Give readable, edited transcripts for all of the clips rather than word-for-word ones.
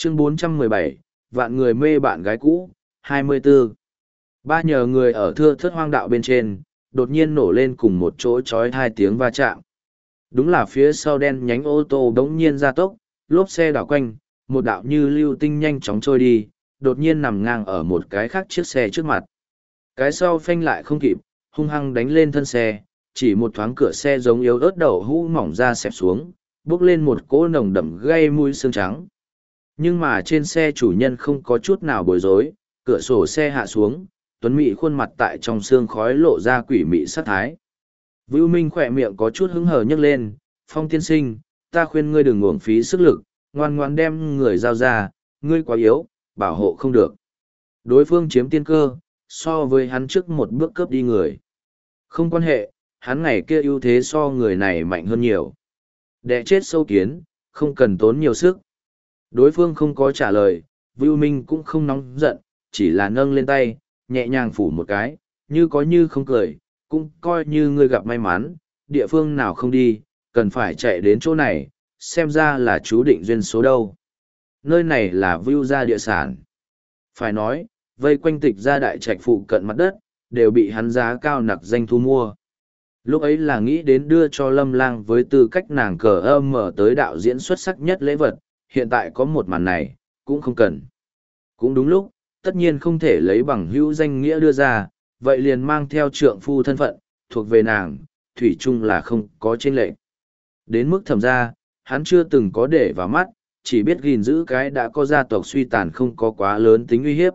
Chương 417, vạn người mê bạn gái cũ, 24. Ba nhờ người ở thưa thớt hoang đạo bên trên, đột nhiên nổ lên cùng một chỗ chói hai tiếng va chạm. Đúng là phía sau đen nhánh ô tô đống nhiên ra tốc, lốp xe đảo quanh, một đạo như lưu tinh nhanh chóng trôi đi, đột nhiên nằm ngang ở một cái khác chiếc xe trước mặt. Cái sau phanh lại không kịp, hung hăng đánh lên thân xe, chỉ một thoáng cửa xe giống yếu ớt đậu hũ mỏng ra xẹp xuống, bốc lên một cỗ nồng đậm gây mùi xương trắng. Nhưng mà trên xe chủ nhân không có chút nào bối rối, cửa sổ xe hạ xuống, tuấn mỹ khuôn mặt tại trong sương khói lộ ra quỷ mị sát thái. Vưu Minh khỏe miệng có chút hứng hờ nhấc lên, Phong tiên sinh, ta khuyên ngươi đừng uổng phí sức lực, ngoan ngoan đem người giao ra, ngươi quá yếu, bảo hộ không được. Đối phương chiếm tiên cơ, so với hắn trước một bước cướp đi người. Không quan hệ, hắn ngày kia ưu thế so người này mạnh hơn nhiều. Đẻ chết sâu kiến, không cần tốn nhiều sức. Đối phương không có trả lời, Vưu Minh cũng không nóng giận, chỉ là nâng lên tay, nhẹ nhàng phủ một cái, như có như không cười, cũng coi như ngươi gặp may mắn, địa phương nào không đi, cần phải chạy đến chỗ này, xem ra là chú định duyên số đâu. Nơi này là Vưu gia địa sản. Phải nói, vây quanh Tịch gia đại trạch phụ cận mặt đất, đều bị hắn giá cao nặc danh thu mua. Lúc ấy là nghĩ đến đưa cho Lâm Lang với tư cách nàng cờ âm mở tới đạo diễn xuất sắc nhất lễ vật, hiện tại có một màn này, cũng không cần. Cũng đúng lúc, tất nhiên không thể lấy bằng hữu danh nghĩa đưa ra, vậy liền mang theo trượng phu thân phận, thuộc về nàng, thủy chung là không có chênh lệch. Đến mức thẩm ra, hắn chưa từng có để vào mắt, chỉ biết gìn giữ cái đã có gia tộc suy tàn không có quá lớn tính uy hiếp.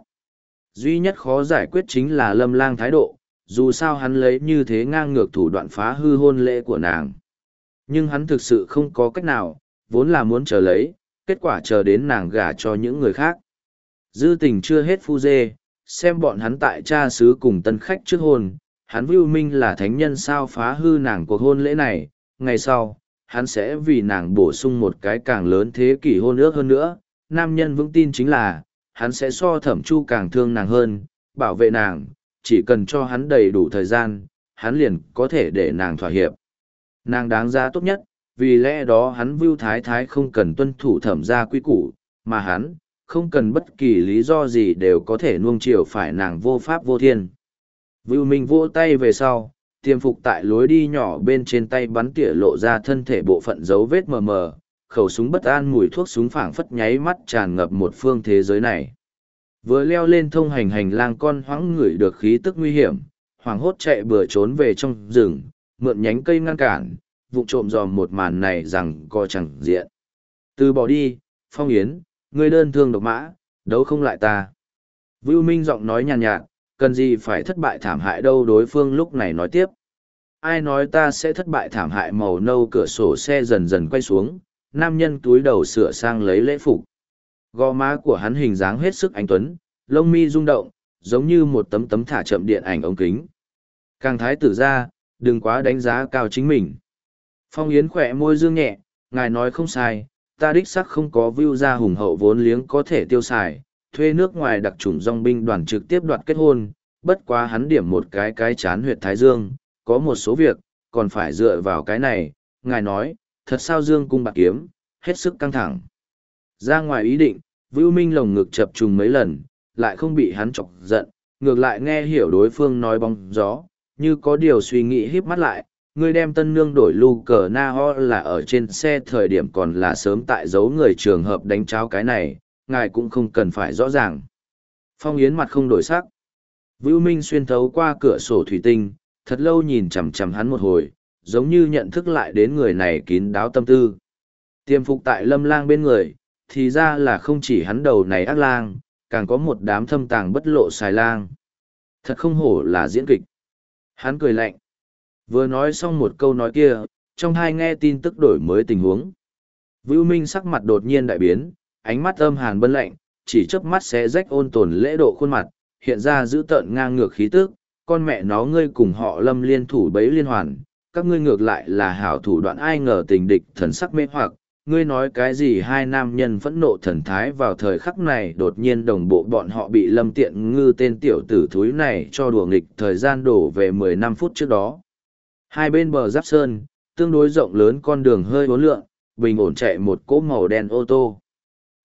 Duy nhất khó giải quyết chính là Lâm Lang thái độ, dù sao hắn lấy như thế ngang ngược thủ đoạn phá hư hôn lễ của nàng. Nhưng hắn thực sự không có cách nào, vốn là muốn chờ lấy, kết quả chờ đến nàng gả cho những người khác. Dư tình chưa hết phu dê, xem bọn hắn tại cha xứ cùng tân khách trước hôn, hắn Vưu Minh là thánh nhân sao phá hư nàng cuộc hôn lễ này, ngày sau, hắn sẽ vì nàng bổ sung một cái càng lớn thế kỷ hôn ước hơn nữa, nam nhân vững tin chính là, hắn sẽ so Thẩm Chu càng thương nàng hơn, bảo vệ nàng, chỉ cần cho hắn đầy đủ thời gian, hắn liền có thể để nàng thỏa hiệp. Nàng đáng giá tốt nhất, vì lẽ đó hắn Vưu Thái Thái không cần tuân thủ Thẩm gia quy củ, mà hắn, không cần bất kỳ lý do gì đều có thể nuông chiều phải nàng vô pháp vô thiên. Vưu Minh vỗ tay về sau, tiêm phục tại lối đi nhỏ bên trên tay bắn tỉa lộ ra thân thể bộ phận dấu vết mờ mờ, khẩu súng bất an mùi thuốc súng phảng phất nháy mắt tràn ngập một phương thế giới này. Vừa leo lên thông hành hành lang con hoãng ngửi được khí tức nguy hiểm, hoảng hốt chạy bừa trốn về trong rừng, mượn nhánh cây ngăn cản, vụng trộm dòm một màn này rằng co chẳng diện. Từ bỏ đi, Phong Yến, ngươi đơn thương độc mã, đấu không lại ta. Vưu Minh giọng nói nhàn nhạt, cần gì phải thất bại thảm hại đâu. Đối phương lúc này nói tiếp. Ai nói ta sẽ thất bại thảm hại. Màu nâu cửa sổ xe dần dần quay xuống, nam nhân túi đầu sửa sang lấy lễ phục. Gò má của hắn hình dáng hết sức anh tuấn, lông mi rung động, giống như một tấm tấm thả chậm điện ảnh ống kính. Càng thái tử ra, đừng quá đánh giá cao chính mình. Phong Yến khỏe môi dương nhẹ, ngài nói không sai, ta đích xác không có Vưu gia hùng hậu vốn liếng có thể tiêu xài, thuê nước ngoài đặc chủng dòng binh đoàn trực tiếp đoạt kết hôn, bất quá hắn điểm một cái chán huyệt thái dương, có một số việc, còn phải dựa vào cái này, ngài nói, thật sao dương cung bạc kiếm, hết sức căng thẳng. Ra ngoài ý định, Vưu Minh lồng ngực chập trùng mấy lần, lại không bị hắn chọc giận, ngược lại nghe hiểu đối phương nói bóng gió, như có điều suy nghĩ híp mắt lại, ngươi đem tân nương đổi lu cờ na ho là ở trên xe thời điểm còn là sớm tại giấu người trường hợp đánh cháo cái này, ngài cũng không cần phải rõ ràng. Phong Yến mặt không đổi sắc. Vưu Minh xuyên thấu qua cửa sổ thủy tinh, thật lâu nhìn chằm chằm hắn một hồi, giống như nhận thức lại đến người này kín đáo tâm tư. Tiềm phục tại Lâm Lang bên người, thì ra là không chỉ hắn đầu này ác lang, càng có một đám thâm tàng bất lộ xài lang. Thật không hổ là diễn kịch. Hắn cười lạnh. Vừa nói xong một câu nói kia, trong hai nghe tin tức đổi mới tình huống. Vưu Minh sắc mặt đột nhiên đại biến, ánh mắt âm hàn bân lạnh, chỉ chớp mắt sẽ rách ôn tồn lễ độ khuôn mặt, hiện ra giữ tợn ngang ngược khí tức, con mẹ nó ngươi cùng họ Lâm liên thủ bấy liên hoàn, các ngươi ngược lại là hảo thủ đoạn ai ngờ tình địch thần sắc mê hoặc, ngươi nói cái gì hai nam nhân phẫn nộ thần thái vào thời khắc này đột nhiên đồng bộ bọn họ bị Lâm Tiện Ngư tên tiểu tử thúi này cho đùa nghịch thời gian đổ về 15 phút trước đó. Hai bên bờ giáp sơn, tương đối rộng lớn con đường hơi uốn lượn, bình ổn chạy một cỗ màu đen ô tô.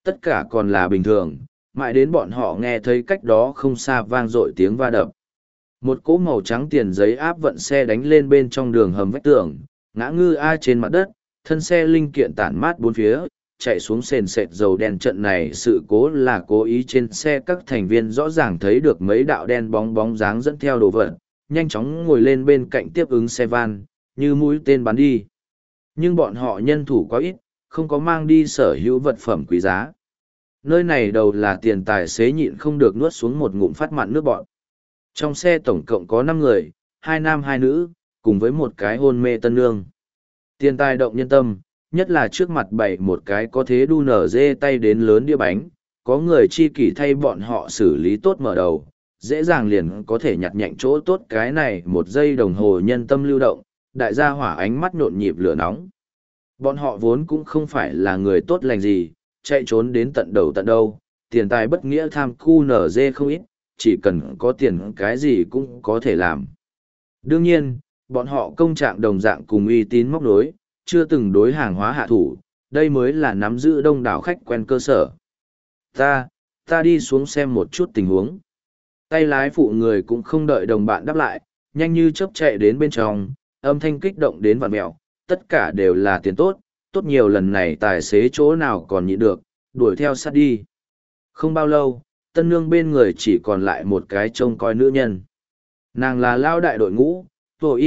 Tất cả còn là bình thường, mãi đến bọn họ nghe thấy cách đó không xa vang dội tiếng va đập. Một cỗ màu trắng tiền giấy áp vận xe đánh lên bên trong đường hầm vách tường, ngã ngư ai trên mặt đất, thân xe linh kiện tản mát bốn phía, chạy xuống sền sệt dầu đen. Trận này sự cố là cố ý, trên xe các thành viên rõ ràng thấy được mấy đạo đen bóng bóng dáng dẫn theo đồ vật, nhanh chóng ngồi lên bên cạnh tiếp ứng xe van, như mũi tên bắn đi. Nhưng bọn họ nhân thủ quá ít, không có mang đi sở hữu vật phẩm quý giá. Nơi này đầu là tiền, tài xế nhịn không được nuốt xuống một ngụm phát mặn nước bọn. Trong xe tổng cộng có 5 người, 2 nam 2 nữ, cùng với một cái hôn mê tân nương. Tiền tài động nhân tâm, nhất là trước mặt bày một cái có thế đu nở dê tay đến lớn đĩa bánh, có người chi kỷ thay bọn họ xử lý tốt mở đầu, dễ dàng liền có thể nhặt nhạnh chỗ tốt. Cái này 1 giây đồng hồ nhân tâm lưu động, đại gia hỏa ánh mắt nhộn nhịp lửa nóng. Bọn họ vốn cũng không phải là người tốt lành gì, chạy trốn đến tận đầu tận đâu, tiền tài bất nghĩa tham cu nở dê không ít, chỉ cần có tiền cái gì cũng có thể làm. Đương nhiên, bọn họ công trạng đồng dạng cùng uy tín móc nối, chưa từng đối hàng hóa hạ thủ, đây mới là nắm giữ đông đảo khách quen cơ sở. Ta đi xuống xem một chút tình huống. Tay lái phụ người cũng không đợi đồng bạn đáp lại, nhanh như chớp chạy đến bên trong, âm thanh kích động đến vặn mẹo, tất cả đều là tiền tốt, tốt nhiều. Lần này tài xế chỗ nào còn nhịn được, đuổi theo sát đi. Không bao lâu, tân nương bên người chỉ còn lại một cái trông coi nữ nhân. Nàng là lao đại đội ngũ, tuổi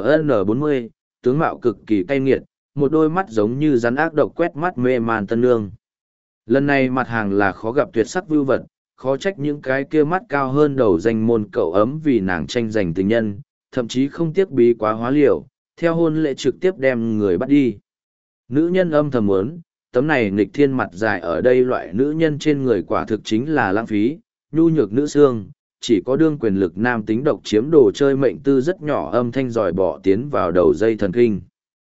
IGN40, tướng mạo cực kỳ cay nghiệt, một đôi mắt giống như rắn ác độc quét mắt mê man tân nương. Lần này mặt hàng là khó gặp tuyệt sắc vưu vật, khó trách những cái kia mắt cao hơn đầu danh môn cậu ấm vì nàng tranh giành tình nhân, thậm chí không tiếc bí quá hóa liều, theo hôn lễ trực tiếp đem người bắt đi. Nữ nhân âm thầm muốn, tấm này nghịch thiên mặt dài ở đây loại nữ nhân trên người quả thực chính là lãng phí, nhu nhược nữ xương, chỉ có đương quyền lực nam tính độc chiếm đồ chơi mệnh tư rất nhỏ. Âm thanh dòi bỏ tiến vào đầu dây thần kinh.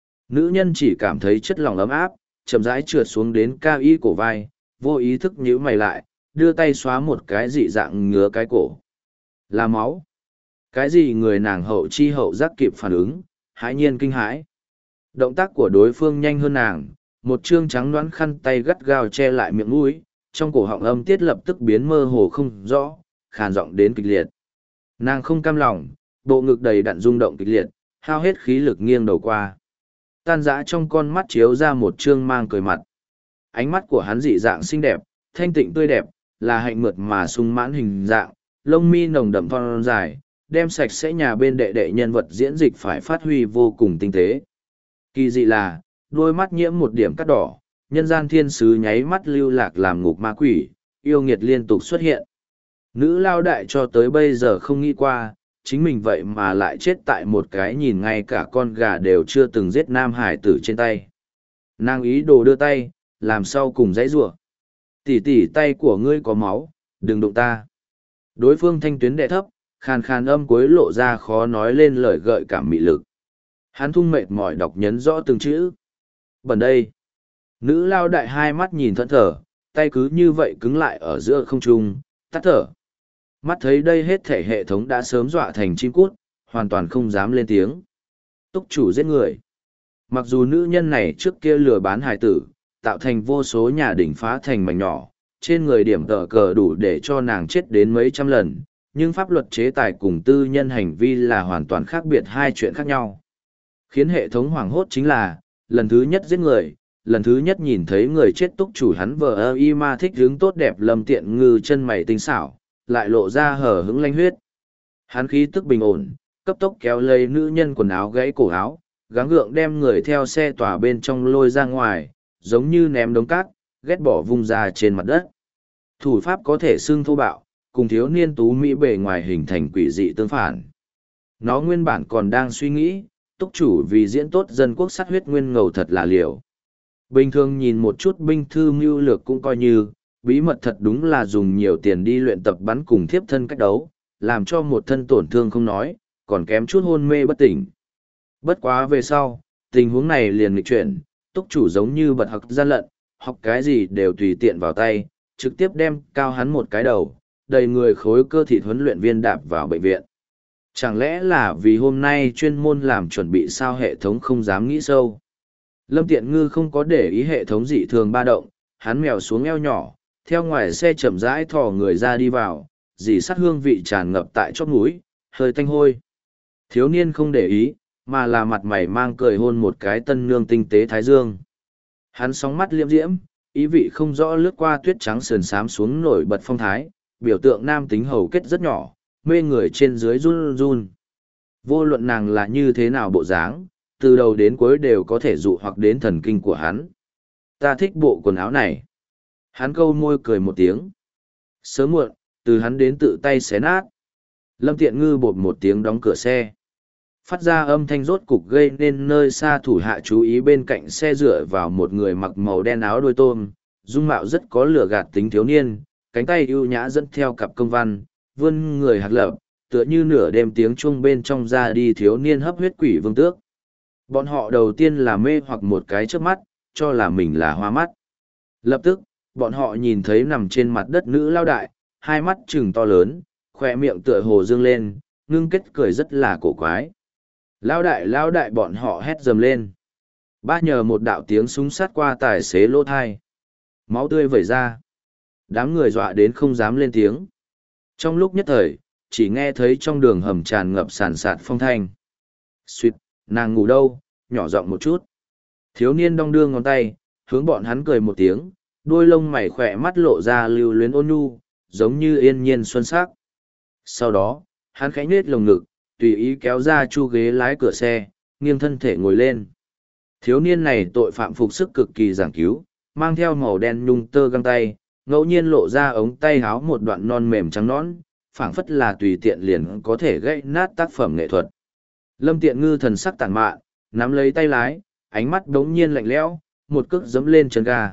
Nữ nhân chỉ cảm thấy chất lòng ấm áp, chậm rãi trượt xuống đến cao y cổ vai, vô ý thức nhíu mày lại, đưa tay xóa một cái dị dạng ngứa cái cổ. Là máu. Cái gì? Người nàng hậu chi hậu giác kịp phản ứng, hãi nhiên kinh hãi. Động tác của đối phương nhanh hơn nàng, một trương trắng đoán khăn tay gắt gao che lại miệng mũi, trong cổ họng âm tiết lập tức biến mơ hồ không rõ, khàn giọng đến kịch liệt. Nàng không cam lòng, bộ ngực đầy đặn rung động kịch liệt, hao hết khí lực nghiêng đầu qua. Tan rã trong con mắt chiếu ra một trương mang cười mặt. Ánh mắt của hắn dị dạng xinh đẹp, thanh tịnh tươi đẹp, là hạnh mượt mà sung mãn hình dạng, lông mi nồng đậm thon dài, đem sạch sẽ nhà bên đệ đệ nhân vật diễn dịch phải phát huy vô cùng tinh tế. Kỳ dị là, đôi mắt nhiễm một điểm cắt đỏ, nhân gian thiên sứ nháy mắt lưu lạc làm ngục ma quỷ, yêu nghiệt liên tục xuất hiện. Nữ lao đại cho tới bây giờ không nghĩ qua, chính mình vậy mà lại chết tại một cái nhìn ngay cả con gà đều chưa từng giết nam hải tử trên tay. Nàng ý đồ đưa tay, làm sau cùng dãy rủa. Tỉ tỉ, tay của ngươi có máu, đừng đụng ta. Đối phương thanh tuyến đệ thấp, khàn khàn âm cuối lộ ra khó nói lên lời gợi cảm mị lực. Hắn thung mệt mỏi đọc nhấn rõ từng chữ. Bẩn đây. Nữ lao đại hai mắt nhìn thẫn thờ, tay cứ như vậy cứng lại ở giữa không trung, tắt thở. Mắt thấy đây hết thể hệ thống đã sớm dọa thành chim cút, hoàn toàn không dám lên tiếng. Túc chủ giết người. Mặc dù nữ nhân này trước kia lừa bán hài tử, tạo thành vô số nhà đỉnh phá thành mảnh nhỏ, trên người điểm tờ cờ đủ để cho nàng chết đến mấy trăm lần, nhưng pháp luật chế tài cùng tư nhân hành vi là hoàn toàn khác biệt, hai chuyện khác nhau. Khiến hệ thống hoảng hốt chính là, lần thứ nhất giết người, lần thứ nhất nhìn thấy người chết túc chủ hắn vờ y ma thích hướng tốt đẹp lâm tiện ngư chân mày tinh xảo, lại lộ ra hở hững lanh huyết. Hắn khí tức bình ổn, cấp tốc kéo lấy nữ nhân quần áo gãy cổ áo, gắng gượng đem người theo xe tòa bên trong lôi ra ngoài, giống như ném đống cát, ghét bỏ vung ra trên mặt đất. Thủ pháp có thể xưng thô bạo, cùng thiếu niên tú mỹ bề ngoài hình thành quỷ dị tương phản. Nó nguyên bản còn đang suy nghĩ, túc chủ vì diễn tốt dân quốc sát huyết nguyên ngầu thật là liều. Bình thường nhìn một chút binh thư mưu lược cũng coi như, bí mật thật đúng là dùng nhiều tiền đi luyện tập bắn cùng thiếp thân cách đấu, làm cho một thân tổn thương không nói, còn kém chút hôn mê bất tỉnh. Bất quá về sau, tình huống này liền nghịch chuyển, túc chủ giống như bật học gian lận, học cái gì đều tùy tiện vào tay, trực tiếp đem cao hắn một cái đầu, đầy người khối cơ thịt huấn luyện viên đạp vào bệnh viện. Chẳng lẽ là vì hôm nay chuyên môn làm chuẩn bị sao hệ thống không dám nghĩ sâu. Lâm Tiện Ngư không có để ý hệ thống dị thường ba động, hắn mèo xuống eo nhỏ, theo ngoài xe chậm rãi thò người ra đi vào, dì sắt hương vị tràn ngập tại chóp mũi, hơi tanh hôi. Thiếu niên không để ý, mà là mặt mày mang cười hôn một cái tân nương tinh tế thái dương. Hắn sóng mắt liễm diễm, ý vị không rõ lướt qua tuyết trắng sườn xám xuống nổi bật phong thái, biểu tượng nam tính hầu kết rất nhỏ, mê người trên dưới run run. Vô luận nàng là như thế nào bộ dáng, từ đầu đến cuối đều có thể dụ hoặc đến thần kinh của hắn. Ta thích bộ quần áo này. Hắn câu môi cười một tiếng. Sớm muộn, từ hắn đến tự tay xé nát. Lâm Tiện Ngư bột một tiếng đóng cửa xe. Phát ra âm thanh rốt cục gây nên nơi xa thủ hạ chú ý bên cạnh xe dựa vào một người mặc màu đen áo đôi tôm, dung mạo rất có lửa gạt tính thiếu niên, cánh tay ưu nhã dẫn theo cặp công văn, vươn người hạt lập, tựa như nửa đêm tiếng chuông bên trong ra đi thiếu niên hấp huyết quỷ vương tước. Bọn họ đầu tiên là mê hoặc một cái trước mắt, cho là mình là hoa mắt. Lập tức, bọn họ nhìn thấy nằm trên mặt đất nữ lao đại, hai mắt trừng to lớn, khoe miệng tựa hồ dương lên, ngưng kết cười rất là cổ quái. Lao đại bọn họ hét dầm lên. Ba nhờ một đạo tiếng súng sát qua tài xế lỗ thai. Máu tươi vẩy ra. Đám người dọa đến không dám lên tiếng. Trong lúc nhất thời, chỉ nghe thấy trong đường hầm tràn ngập sàn sạt phong thanh. Xuyệt, nàng ngủ đâu, nhỏ giọng một chút. Thiếu niên đong đưa ngón tay, hướng bọn hắn cười một tiếng, đôi lông mày khỏe mắt lộ ra lưu luyến ôn nhu, giống như yên nhiên xuân sắc. Sau đó, hắn khẽ nhếch lồng ngực, tùy ý kéo ra chu ghế lái cửa xe, nghiêng thân thể ngồi lên. Thiếu niên này tội phạm phục sức cực kỳ giảng cứu, mang theo màu đen nhung tơ găng tay, ngẫu nhiên lộ ra ống tay háo một đoạn non mềm trắng nõn, phảng phất là tùy tiện liền có thể gãy nát tác phẩm nghệ thuật. Lâm Tiện Ngư thần sắc tàn mạn, nắm lấy tay lái, ánh mắt đống nhiên lạnh lẽo, một cước giẫm lên chân ga.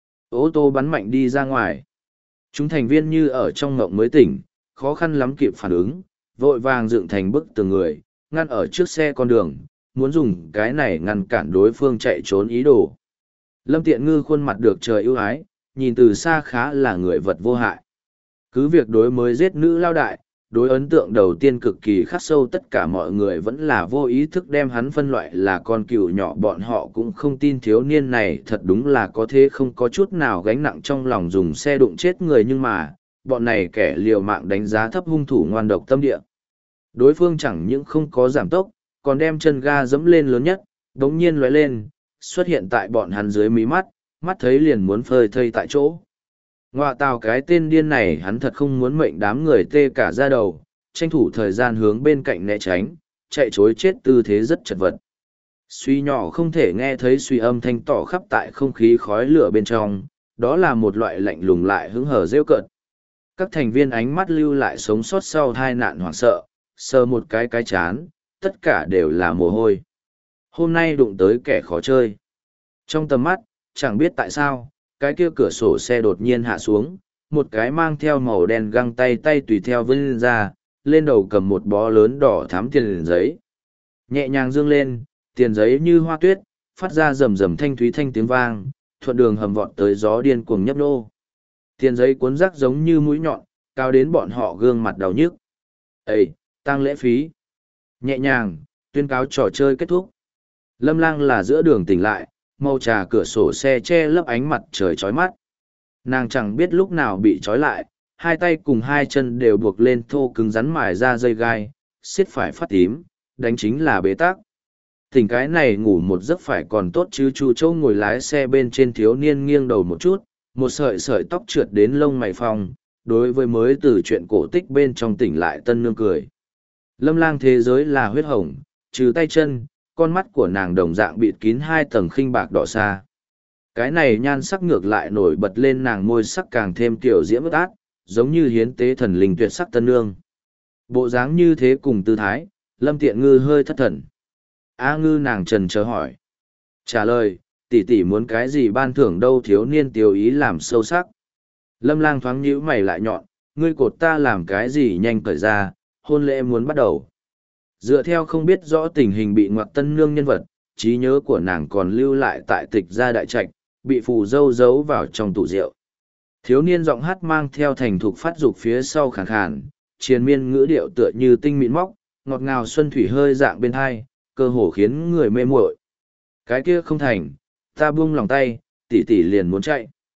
Ô tô bắn mạnh đi ra ngoài. Chúng thành viên như ở trong ngộng mới tỉnh, khó khăn lắm kịp phản ứng, vội vàng dựng thành bức tường người, ngăn ở trước xe con đường, muốn dùng cái này ngăn cản đối phương chạy trốn ý đồ. Lâm Tiện Ngư khuôn mặt được trời ưu ái, nhìn từ xa khá là người vật vô hại. Cứ việc đối mới giết nữ lao đại, đối ấn tượng đầu tiên cực kỳ khắc sâu, tất cả mọi người vẫn là vô ý thức đem hắn phân loại là con cừu nhỏ. Bọn họ cũng không tin thiếu niên này thật đúng là có thế không có chút nào gánh nặng trong lòng dùng xe đụng chết người, nhưng mà bọn này kẻ liều mạng đánh giá thấp hung thủ ngoan độc tâm địa. Đối phương chẳng những không có giảm tốc, còn đem chân ga dẫm lên lớn nhất, đống nhiên lóe lên, xuất hiện tại bọn hắn dưới mí mắt, mắt thấy liền muốn phơi thây tại chỗ. Ngoạ tào, cái tên điên này hắn thật không muốn mệnh đám người tê cả da đầu, tranh thủ thời gian hướng bên cạnh né tránh, chạy chối chết tư thế rất chật vật. Suy nhỏ không thể nghe thấy suy âm thanh tỏ khắp tại không khí khói lửa bên trong, đó là một loại lạnh lùng lại hứng hở rêu cợt. Các thành viên ánh mắt lưu lại sống sót sau tai nạn hoảng sợ, sờ một cái chán, tất cả đều là mồ hôi. Hôm nay đụng tới kẻ khó chơi. Trong tầm mắt, chẳng biết tại sao, cái kia cửa sổ xe đột nhiên hạ xuống, một cái mang theo màu đen găng tay tùy theo vươn ra, lên đầu cầm một bó lớn đỏ thắm tiền giấy. Nhẹ nhàng dương lên, tiền giấy như hoa tuyết, phát ra rầm rầm thanh thúy thanh tiếng vang, thuận đường hầm vọt tới gió điên cuồng nhấp nô. Tiền giấy cuốn rác giống như mũi nhọn, cao đến bọn họ gương mặt đau nhức. Ê, tang lễ phí. Nhẹ nhàng, tuyên cáo trò chơi kết thúc. Lâm Lang là giữa đường tỉnh lại, màu trà cửa sổ xe che lấp ánh mặt trời chói mắt. Nàng chẳng biết lúc nào bị trói lại, hai tay cùng hai chân đều buộc lên thô cứng rắn mài ra dây gai, xiết phải phát tím, đánh chính là bế tắc. Tỉnh cái này ngủ một giấc phải còn tốt chứ. Chu Châu ngồi lái xe bên trên, thiếu niên nghiêng đầu một chút, một sợi sợi tóc trượt đến lông mày phong, đối với mới từ chuyện cổ tích bên trong tỉnh lại tân nương cười. Lâm Lang thế giới là huyết hồng, trừ tay chân, con mắt của nàng đồng dạng bịt kín hai tầng khinh bạc đỏ xa. Cái này nhan sắc ngược lại nổi bật lên nàng môi sắc càng thêm tiểu diễm ướt át, giống như hiến tế thần linh tuyệt sắc tân nương. Bộ dáng như thế cùng tư thái, Lâm Tiện Ngư hơi thất thần. A Ngư nàng trần chờ hỏi. Trả lời, tỷ tỷ muốn cái gì ban thưởng đâu, thiếu niên tiêu ý làm sâu sắc. Lâm Lang thoáng nhíu mày lại nhọn, ngươi cột ta làm cái gì nhanh cởi ra, hôn lễ muốn bắt đầu. Dựa theo không biết rõ tình hình bị ngoặc tân nương nhân vật, trí nhớ của nàng còn lưu lại tại tịch gia đại trạch, bị phù dâu giấu vào trong tủ rượu. Thiếu niên giọng hát mang theo thành thục phát dục phía sau khàn khàn, triền miên ngữ điệu tựa như tinh mịn móc, ngọt ngào xuân thủy hơi dạng bên hai, cơ hồ khiến người mê muội. Cái kia không thành, ta buông lòng tay, tỷ tỷ liền muốn chạy.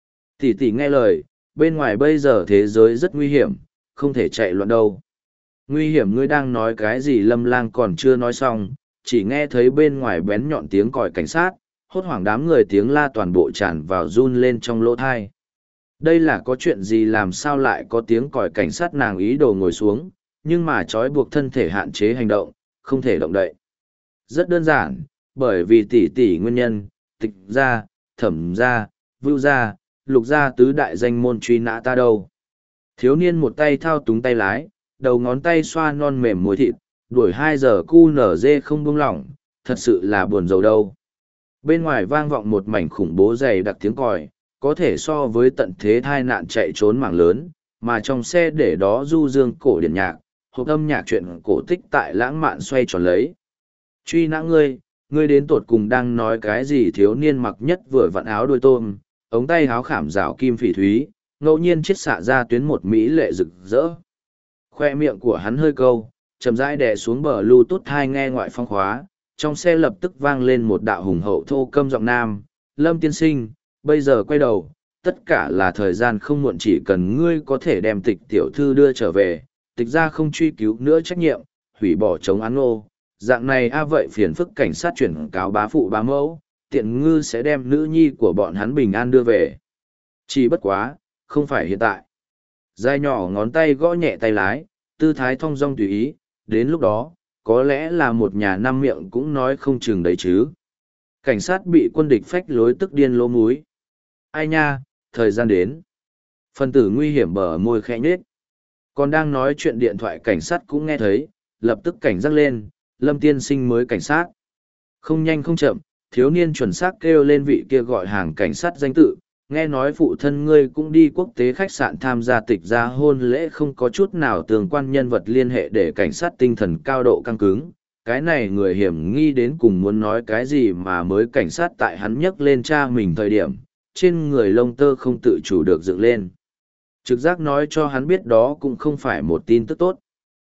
Tỷ tỷ nghe lời, bên ngoài bây giờ thế giới rất nguy hiểm, không thể chạy loạn đâu. Nguy hiểm ngươi đang nói cái gì? Lâm Lang còn chưa nói xong, chỉ nghe thấy bên ngoài bén nhọn tiếng còi cảnh sát, hốt hoảng đám người tiếng la toàn bộ tràn vào run lên trong lỗ thai. Đây là có chuyện gì? Làm sao lại có tiếng còi cảnh sát? Nàng ý đồ ngồi xuống, nhưng mà trói buộc thân thể hạn chế hành động, không thể động đậy. Rất đơn giản, bởi vì tỷ tỷ nguyên nhân, Tịch gia, Thẩm gia, Vưu gia, Lục gia tứ đại danh môn truy nã ta đâu. Thiếu niên một tay thao túng tay lái, đầu ngón tay xoa non mềm mùi thịt, đuổi 2 giờ cu nở dê không buông lỏng, thật sự là buồn rầu đâu. Bên ngoài vang vọng một mảnh khủng bố dày đặc tiếng còi, có thể so với tận thế thai nạn chạy trốn mảng lớn, mà trong xe để đó du dương cổ điển nhạc, hộp âm nhạc chuyện cổ tích tại lãng mạn xoay tròn lấy. Truy nã ngươi đến tột cùng đang nói cái gì? Thiếu niên mặc nhất vừa vặn áo đuôi tôm, ống tay áo khảm rào kim phỉ thúy, ngẫu nhiên chiết xạ ra tuyến một mỹ lệ rực rỡ. Khoe miệng của hắn hơi câu, chậm rãi đè xuống bờ Bluetooth hai nghe ngoại phong khóa, trong xe lập tức vang lên một đạo hùng hậu thô câm giọng nam, Lâm tiên sinh, bây giờ quay đầu, tất cả là thời gian không muộn, chỉ cần ngươi có thể đem Tịch tiểu thư đưa trở về, Tịch ra không truy cứu nữa trách nhiệm, hủy bỏ chống án ô. Dạng này vậy phiền phức cảnh sát chuyển cáo bá phụ bá mẫu, tiện ngư sẽ đem nữ nhi của bọn hắn bình an đưa về. Chỉ bất quá, không phải hiện tại. Dài nhỏ ngón tay gõ nhẹ tay lái, tư thái thong dong tùy ý, đến lúc đó, có lẽ là một nhà năm miệng cũng nói không chừng đấy chứ. Cảnh sát bị quân địch phách lối tức điên lỗ múi. Ai nha, thời gian đến. Phần tử nguy hiểm bờ môi khẽ nhếch. Còn đang nói chuyện điện thoại cảnh sát cũng nghe thấy, lập tức cảnh giác lên, Lâm tiên sinh mới cảnh sát. Không nhanh không chậm, thiếu niên chuẩn xác kêu lên vị kia gọi hàng cảnh sát danh tự, nghe nói phụ thân ngươi cũng đi quốc tế khách sạn tham gia Tịch gia hôn lễ, không có chút nào tương quan nhân vật liên hệ để cảnh sát tinh thần cao độ căng cứng. Cái này người hiểm nghi đến cùng muốn nói cái gì mà mới cảnh sát tại hắn nhấc lên cha mình thời điểm, trên người lông tơ không tự chủ được dựng lên. Trực giác nói cho hắn biết đó cũng không phải một tin tức tốt.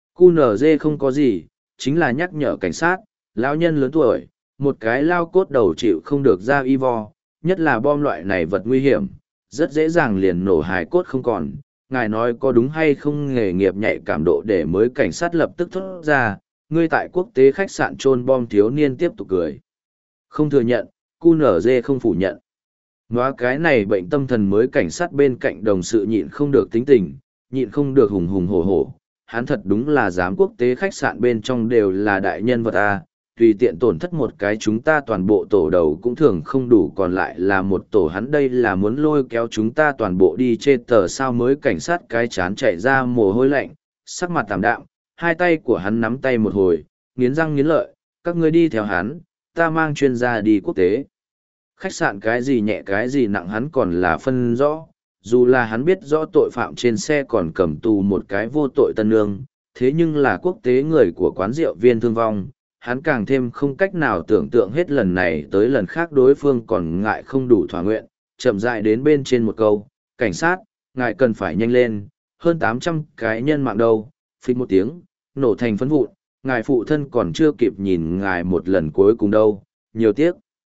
QNZ không có gì, chính là nhắc nhở cảnh sát, lão nhân lớn tuổi, một cái lao cốt đầu chịu không được ra y vo, nhất là bom loại này vật nguy hiểm, rất dễ dàng liền nổ hài cốt không còn. Ngài nói có đúng hay không? Nghề nghiệp nhạy cảm độ để mới cảnh sát lập tức thốt ra, ngươi tại quốc tế khách sạn chôn bom. Thiếu niên tiếp tục cười. Không thừa nhận, QNZ không phủ nhận. Nóa cái này bệnh tâm thần mới cảnh sát bên cạnh đồng sự nhịn không được tính tình, nhịn không được hùng hùng hổ hổ. Hắn thật đúng là dám quốc tế khách sạn bên trong đều là đại nhân vật à, tùy tiện tổn thất một cái chúng ta toàn bộ tổ đầu cũng thường không đủ, còn lại là một tổ hắn đây là muốn lôi kéo chúng ta toàn bộ đi chê tờ sao? Mới cảnh sát cái chán chạy ra mồ hôi lạnh, sắc mặt tạm đạm, hai tay của hắn nắm tay một hồi, nghiến răng nghiến lợi, các ngươi đi theo hắn, ta mang chuyên gia đi quốc tế. Khách sạn cái gì nhẹ cái gì nặng hắn còn là phân rõ, dù là hắn biết rõ tội phạm trên xe còn cầm tù một cái vô tội tân nương, thế nhưng là quốc tế người của quán rượu viên thương vong, hắn càng thêm không cách nào tưởng tượng hết lần này tới lần khác đối phương còn ngại không đủ thỏa nguyện, chậm rãi đến bên trên một câu, cảnh sát, ngài cần phải nhanh lên, hơn 800 cái nhân mạng đâu, phích một tiếng, nổ thành phấn vụn, ngài phụ thân còn chưa kịp nhìn ngài một lần cuối cùng đâu, nhiều tiếc.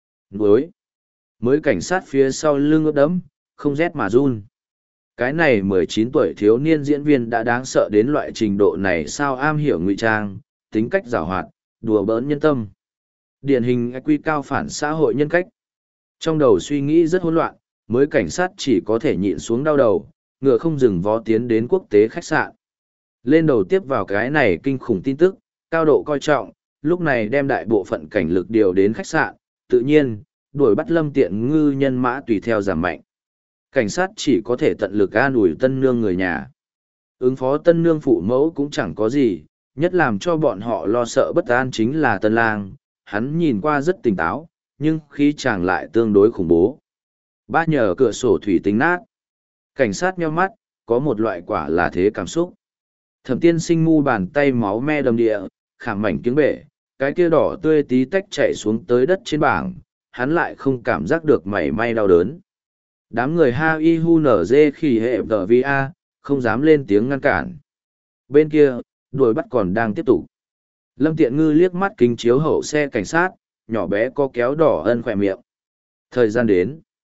Mới cảnh sát phía sau lưng ướt đẫm, không rét mà run. Cái này 19 tuổi thiếu niên diễn viên đã đáng sợ đến loại trình độ này sao? Am hiểu ngụy trang, tính cách giàu hoạt, đùa bỡn nhân tâm. Điển hình IQ cao phản xã hội nhân cách. Trong đầu suy nghĩ rất hỗn loạn, mới cảnh sát chỉ có thể nhịn xuống đau đầu, ngựa không dừng vó tiến đến quốc tế khách sạn. Lên đầu tiếp vào cái này kinh khủng tin tức, cao độ coi trọng, lúc này đem đại bộ phận cảnh lực điều đến khách sạn, tự nhiên, đuổi bắt Lâm Tiện Ngư nhân mã tùy theo giảm mạnh. Cảnh sát chỉ có thể tận lực an ủi tân nương người nhà. Ứng phó tân nương phụ mẫu cũng chẳng có gì, nhất làm cho bọn họ lo sợ bất an chính là tân lang, hắn nhìn qua rất tỉnh táo, nhưng khí chàng lại tương đối khủng bố. Ba nhờ cửa sổ thủy tính nát. Cảnh sát nheo mắt, có một loại quả là thế cảm xúc. Thẩm tiên sinh mu bàn tay máu me đầm địa, khảm mảnh kiếng bể, cái kia đỏ tươi tí tách chạy xuống tới đất trên bảng, hắn lại không cảm giác được mảy may đau đớn. Đám người ha y hu nở dê khỉ hệ tờ vi a, không dám lên tiếng ngăn cản. Bên kia, đuổi bắt còn đang tiếp tục. Lâm Tiện Ngư liếc mắt kính chiếu hậu xe cảnh sát, nhỏ bé có kéo đỏ ân khỏe miệng. Thời gian đến.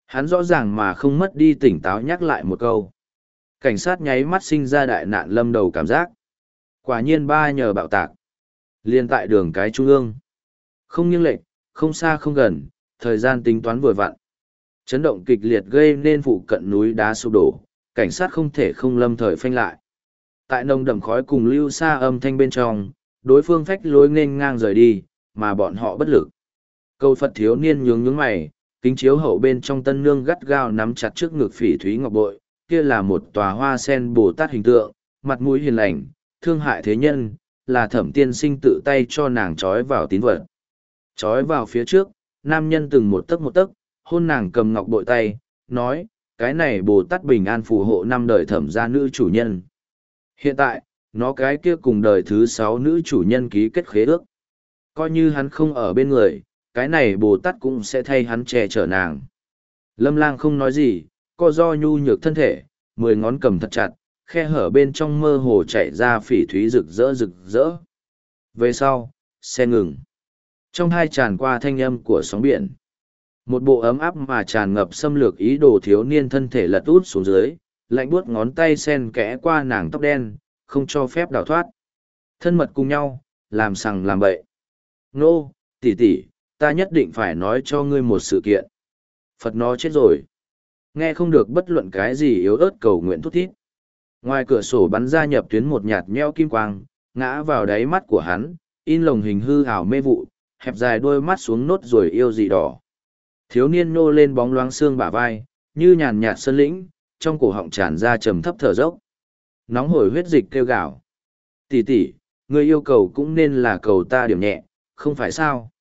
Hắn rõ ràng mà không mất đi tỉnh táo nhắc lại một câu. Cảnh sát nháy mắt sinh ra đại nạn lâm đầu cảm giác. Quả nhiên ba nhờ bạo tạc. Liên tại đường cái trung ương. Không nghiêng lệch, không xa không gần, thời gian tính toán vừa vặn. Chấn động kịch liệt gây nên phụ cận núi đá sụp đổ, cảnh sát không thể không lâm thời phanh lại. Tại nồng đậm khói cùng lưu xa âm thanh bên trong, đối phương phách lối nghênh ngang rời đi, mà bọn họ bất lực. Câu Phật thiếu niên nhướng nhướng mày, kính chiếu hậu bên trong tân nương gắt gao nắm chặt trước ngực phỉ thúy ngọc bội, kia là một tòa hoa sen Bồ Tát hình tượng, mặt mũi hiền lành, thương hại thế nhân, là Thẩm tiên sinh tự tay cho nàng trói vào tín vật. Trói vào phía trước, nam nhân từng một tấc, hôn nàng cầm ngọc bội tay, nói, cái này Bồ Tát bình an phù hộ năm đời Thẩm gia nữ chủ nhân. Hiện tại, nó cái kia cùng đời thứ 6 nữ chủ nhân ký kết khế ước. Coi như hắn không ở bên người, cái này Bồ Tát cũng sẽ thay hắn che chở nàng. Lâm Lang không nói gì, co do nhu nhược thân thể, 10 ngón cầm thật chặt, khe hở bên trong mơ hồ chạy ra phỉ thúy rực rỡ. Về sau, xe ngừng. Trong hai tràn qua thanh âm của sóng biển. Một bộ ấm áp mà tràn ngập xâm lược ý đồ thiếu niên thân thể lật út xuống dưới, lạnh buốt ngón tay sen kẽ qua nàng tóc đen, không cho phép đào thoát. Thân mật cùng nhau, làm sằng làm bậy. Nô, tỷ tỷ, ta nhất định phải nói cho ngươi một sự kiện. Phật nó chết rồi. Nghe không được bất luận cái gì yếu ớt cầu nguyện thút thít. Ngoài cửa sổ bắn ra nhập tuyến một nhạt nheo kim quang, ngã vào đáy mắt của hắn, in lồng hình hư ảo mê vụ, hẹp dài đôi mắt xuống nốt rồi yêu dị đỏ. Thiếu niên nô lên bóng loáng xương bả vai, như nhàn nhạt sơn lĩnh, trong cổ họng tràn ra trầm thấp thở dốc. Nóng hổi huyết dịch kêu gào. Tỷ tỷ, người yêu cầu cũng nên là cầu ta điểm nhẹ, không phải sao?